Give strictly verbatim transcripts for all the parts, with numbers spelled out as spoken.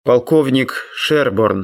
Полковник Шерборн.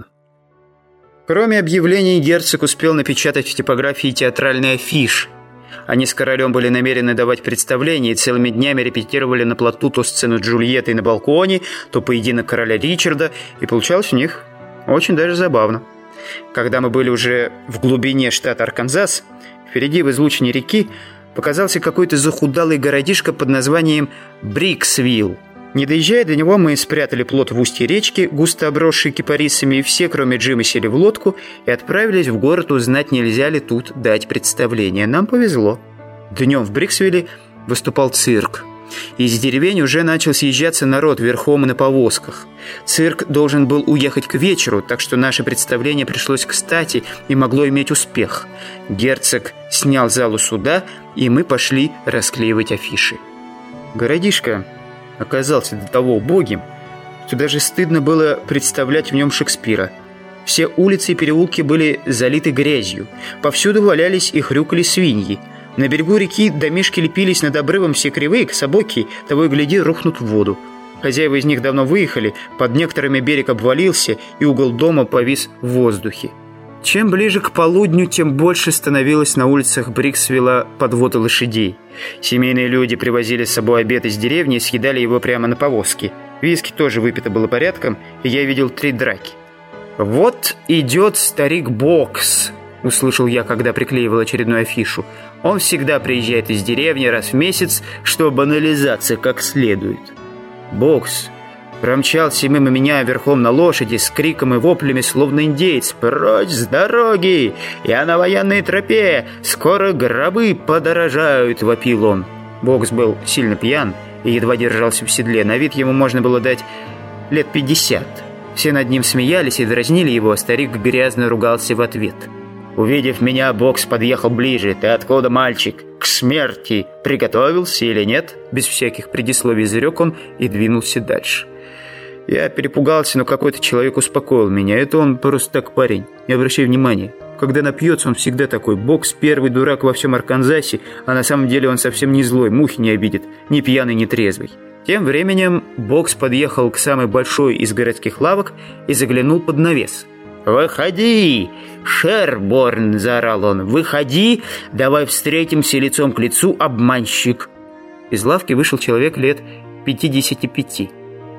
Кроме объявлений, герцог успел напечатать в типографии театральный афиш. Они с королем были намерены давать представление и целыми днями репетировали на плоту то сцену Джульетты на балконе, то поединок короля Ричарда, и получалось у них очень даже забавно. Когда мы были уже в глубине штата Арканзас, впереди в излучине реки показался какой-то захудалый городишко под названием Бриксвилл. Не доезжая до него, мы спрятали плот в устье речки, густо обросшей кипарисами, и все, кроме Джима, сели в лодку и отправились в город узнать, нельзя ли тут дать представление. Нам повезло. Днем в Бриксвилле выступал цирк. Из деревень уже начал съезжаться народ верхом на повозках. Цирк должен был уехать к вечеру, так что наше представление пришлось кстати и могло иметь успех. Герцог снял залу суда, и мы пошли расклеивать афиши. Городишко оказался до того убогим, что даже стыдно было представлять в нем Шекспира. Все улицы и переулки были залиты грязью. Повсюду валялись и хрюкали свиньи. На берегу реки домишки лепились над обрывом, все кривые, кособокие, того и гляди, рухнут в воду. Хозяева из них давно выехали, под некоторыми берег обвалился, и угол дома повис в воздухе. Чем ближе к полудню, тем больше становилось на улицах Бриксвилла подвода лошадей. Семейные люди привозили с собой обед из деревни и съедали его прямо на повозке. Виски тоже выпито было порядком, и я видел три драки. «Вот идет старик Бокс», — услышал я, когда приклеивал очередную афишу. «Он всегда приезжает из деревни раз в месяц, чтобы нализаться как следует». Бокс промчался мимо меня верхом на лошади с криком и воплями, словно индейец. «Прочь с дороги! Я на военной тропе! Скоро гробы подорожают!» — вопил он. Бокс был сильно пьян и едва держался в седле. На вид ему можно было дать лет пятьдесят. Все над ним смеялись и дразнили его, а старик грязно ругался в ответ. Увидев меня, Бокс подъехал ближе. «Ты откуда, мальчик? К смерти приготовился или нет?» Без всяких предисловий изрек он и двинулся дальше. Я перепугался, но какой-то человек успокоил меня. Это он просто так парень, не обращай внимания. Когда напьется, он всегда такой. Бокс первый дурак во всем Арканзасе, а на самом деле он совсем не злой, мухи не обидит, ни пьяный, ни трезвый. Тем временем Бокс подъехал к самой большой из городских лавок и заглянул под навес. «Выходи, Шерборн!» – заорал он. «Выходи, давай встретимся лицом к лицу, обманщик!» Из лавки вышел человек лет пятидесяти пяти.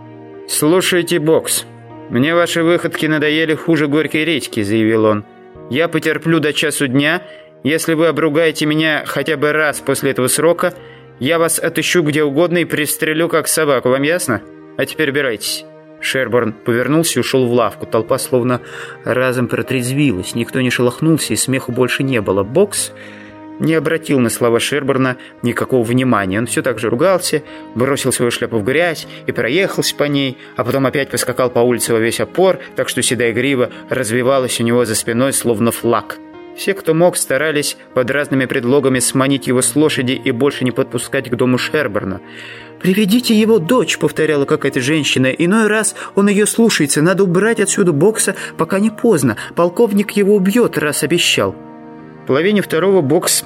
«Слушайте, Бокс, мне ваши выходки надоели хуже горькой редьки», — заявил он. «Я потерплю до часу дня. Если вы обругаете меня хотя бы раз после этого срока, я вас отыщу где угодно и пристрелю как собаку. Вам ясно? А теперь убирайтесь». Шерборн повернулся и ушел в лавку. Толпа словно разом протрезвилась. Никто не шелохнулся, и смеху больше не было. Бокс не обратил на слова Шерборна никакого внимания. Он все так же ругался, бросил свою шляпу в грязь и проехался по ней, а потом опять поскакал по улице во весь опор, так что седая грива развивалась у него за спиной, словно флаг. Все, кто мог, старались под разными предлогами сманить его с лошади и больше не подпускать к дому Шерборна. «Приведите его дочь», — повторяла какая-то женщина. «Иной раз он ее слушается. Надо убрать отсюда Бокса, пока не поздно. Полковник его убьет, раз обещал». В половине второго Бокс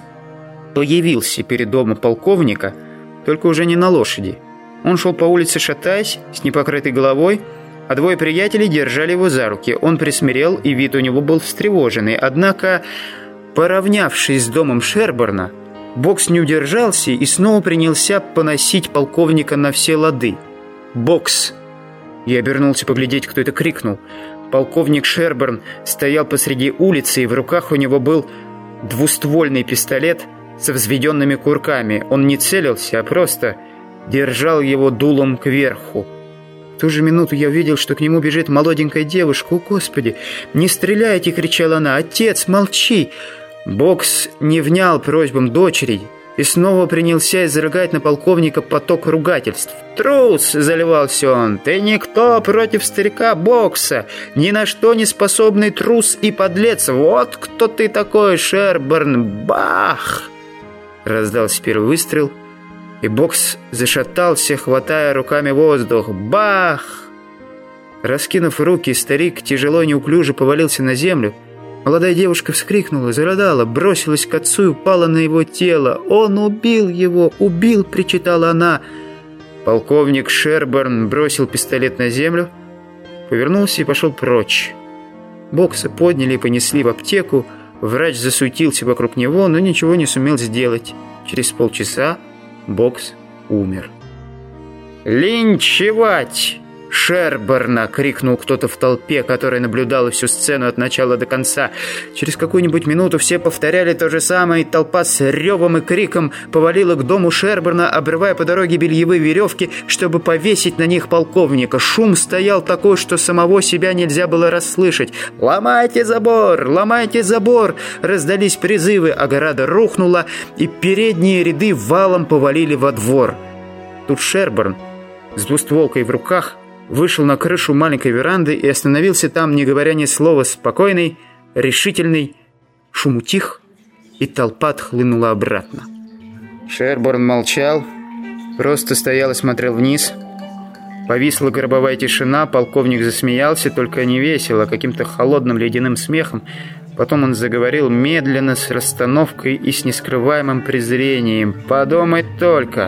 появился перед домом полковника, только уже не на лошади. Он шел по улице, шатаясь, с непокрытой головой, а двое приятелей держали его за руки. Он присмирел, и вид у него был встревоженный. Однако, поравнявшись с домом Шерборна, Бокс не удержался и снова принялся поносить полковника на все лады. «Бокс!» Я обернулся поглядеть, кто это крикнул. Полковник Шерборн стоял посреди улицы, и в руках у него был двуствольный пистолет со взведенными курками. Он не целился, а просто держал его дулом кверху. В ту же минуту я увидел, что к нему бежит молоденькая девушка. «О, Господи! Не стреляйте!» — кричала она. «Отец, молчи!» Бокс не внял просьбам дочери и снова принялся изрыгать на полковника поток ругательств. «Трус!» — заливался он. «Ты никто против старика Бокса! Ни на что не способный трус и подлец! Вот кто ты такой, Шерборн! Бах!» Раздался первый выстрел, и Бокс зашатался, хватая руками воздух. Бах! Раскинув руки, старик тяжело и неуклюже повалился на землю. Молодая девушка вскрикнула, зарыдала, бросилась к отцу и упала на его тело. «Он убил его! Убил!» — причитала она. Полковник Шерборн бросил пистолет на землю, повернулся и пошел прочь. Бокса подняли и понесли в аптеку. Врач засуетился вокруг него, но ничего не сумел сделать. Через полчаса Бокс умер. «Линчевать Шерборна!» — крикнул кто-то в толпе, которая наблюдала всю сцену от начала до конца. Через какую-нибудь минуту все повторяли то же самое, и толпа с ревом и криком повалила к дому Шерборна, обрывая по дороге бельевые веревки, чтобы повесить на них полковника. Шум стоял такой, что самого себя нельзя было расслышать. «Ломайте забор! Ломайте забор!» Раздались призывы, ограда рухнула, и передние ряды валом повалили во двор. Тут Шерборн с двустволкой в руках вышел на крышу маленькой веранды и остановился там, не говоря ни слова, спокойный, решительный. Шум утих, и толпа отхлынула обратно. Шерборн молчал, просто стоял и смотрел вниз. Повисла гробовая тишина, полковник засмеялся, только не весело, а каким-то холодным ледяным смехом. Потом он заговорил медленно, с расстановкой и с нескрываемым презрением. «Подумать только!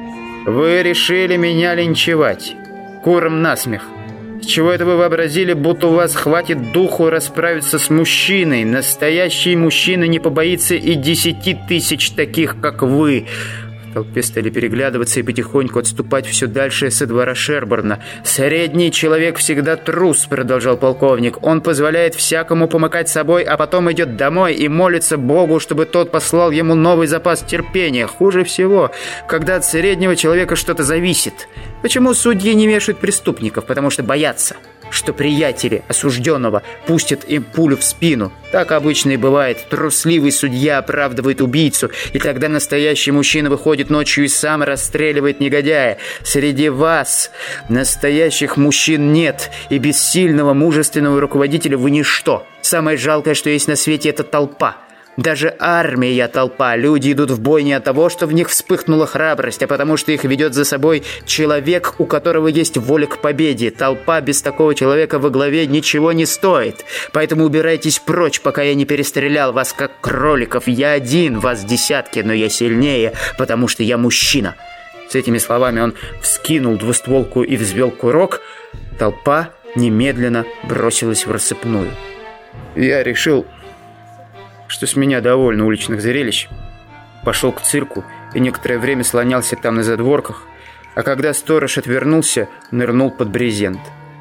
Вы решили меня линчевать! Куром насмех! С чего это вы вообразили, будто у вас хватит духу расправиться с мужчиной? Настоящий мужчина не побоится и десяти тысяч таких, как вы!» В толпе стали переглядываться и потихоньку отступать все дальше со двора Шерборна. «Средний человек всегда трус», — продолжал полковник. «Он позволяет всякому помыкать собой, а потом идет домой и молится Богу, чтобы тот послал ему новый запас терпения. Хуже всего, когда от среднего человека что-то зависит. Почему судьи не вешают преступников? Потому что боятся, что приятели осужденного пустят им пулю в спину. Так обычно и бывает. Трусливый судья оправдывает убийцу, и тогда настоящий мужчина выходит ночью и сам расстреливает негодяя. Среди вас настоящих мужчин нет, и без сильного, мужественного руководителя вы ничто. Самое жалкое, что есть на свете, это толпа. Даже армия толпа. Люди идут в бой не от того, что в них вспыхнула храбрость, а потому что их ведет за собой человек, у которого есть воля к победе. Толпа без такого человека во главе ничего не стоит. Поэтому убирайтесь прочь, пока я не перестрелял вас как кроликов. Я один, вас десятки, но я сильнее, потому что я мужчина». С этими словами он вскинул двустволку и взвел курок. Толпа немедленно бросилась в рассыпную. Я решил, что с меня довольно уличных зрелищ. Пошел к цирку и некоторое время слонялся там на задворках, а когда сторож отвернулся, нырнул под брезент.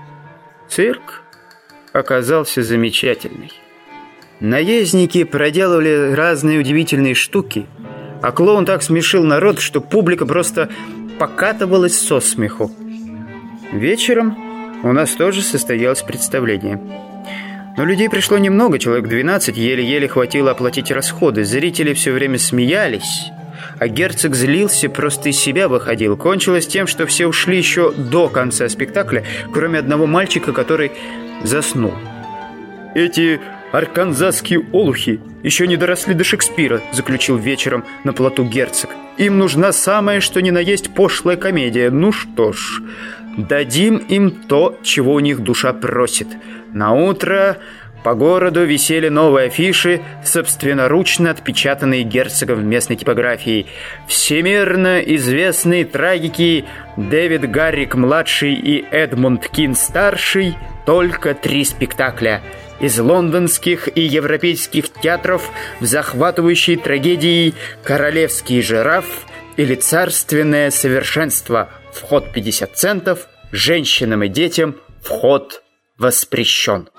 Цирк оказался замечательный. Наездники проделывали разные удивительные штуки, а клоун так смешил народ, что публика просто покатывалась со смеху. Вечером у нас тоже состоялось представление. Но людей пришло немного, человек двенадцать, еле-еле хватило оплатить расходы. Зрители все время смеялись, а герцог злился, просто из себя выходил. Кончилось тем, что все ушли еще до конца спектакля, кроме одного мальчика, который заснул. «Эти арканзасские олухи еще не доросли до Шекспира», заключил вечером на плоту герцог. «Им нужна самая, что ни на есть, пошлая комедия. Ну что ж, дадим им то, чего у них душа просит». Наутро по городу висели новые афиши, собственноручно отпечатанные герцогом в местной типографии. Всемирно известные трагики Дэвид Гаррик-младший и Эдмунд Кин-старший. Только три спектакля. Из лондонских и европейских театров в захватывающей трагедии «Королевский жираф» или «Царственное совершенство». Вход пятьдесят центов, женщинам и детям вход воспрещен.